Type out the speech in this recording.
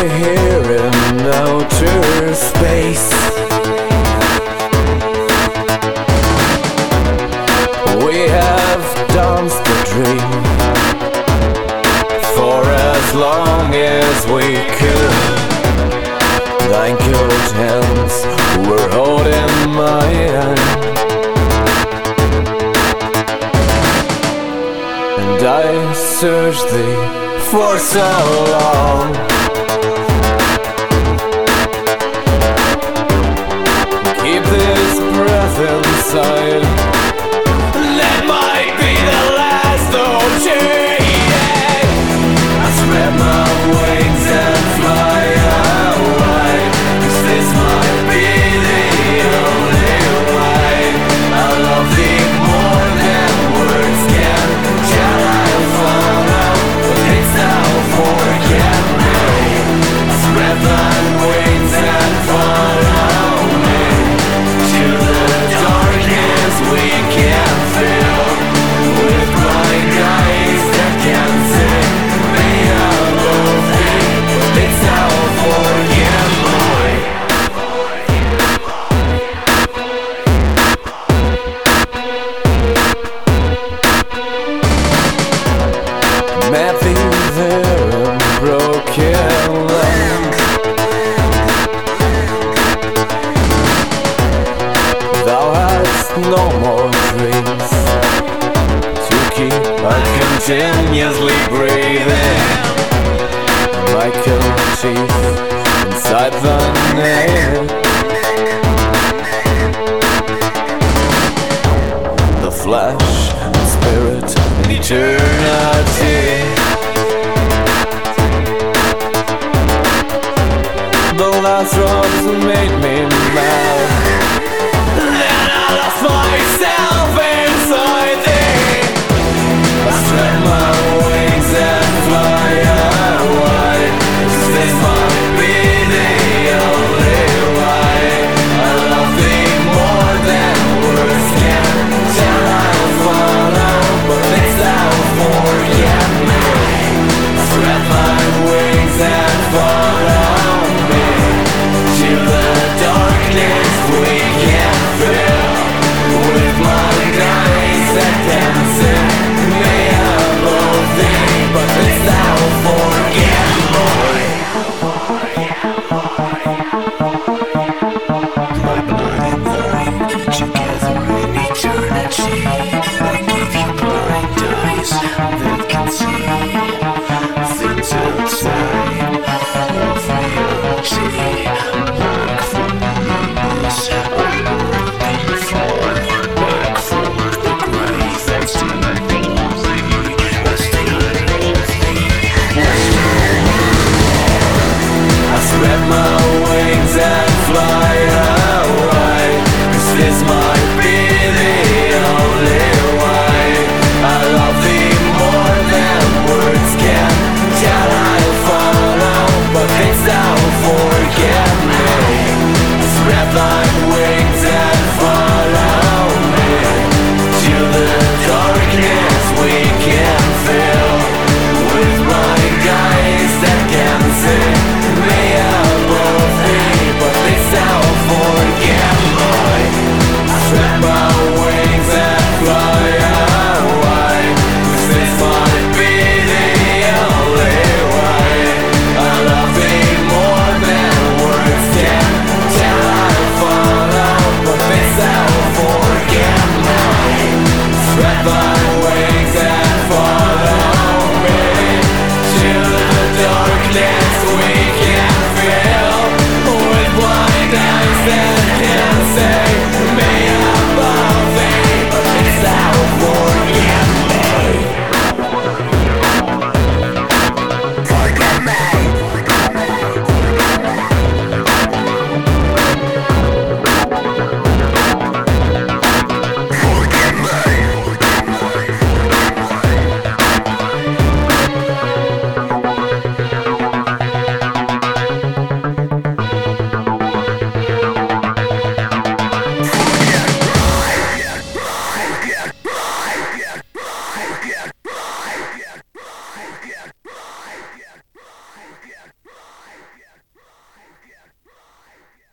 here in outer space. We have danced the dream for as long as we could. Thy cold hands were holding my hand, and I searched thee for so long. Keep this breath inside. That might be the last OG. I spread my wings and fly away, 'cause this might be the only way. I love thee more than words can. Shall I follow, but it's now forget me. I spread my wings and follow me to the darkness we can feel, with blind eyes that can see me above thee. It's now forget me. Met thee there in broken land. Thou hast no more dreams to keep on continuously breathing. My killer teeth inside the nail. The flesh and spirit and eternity. The last drops made me mad.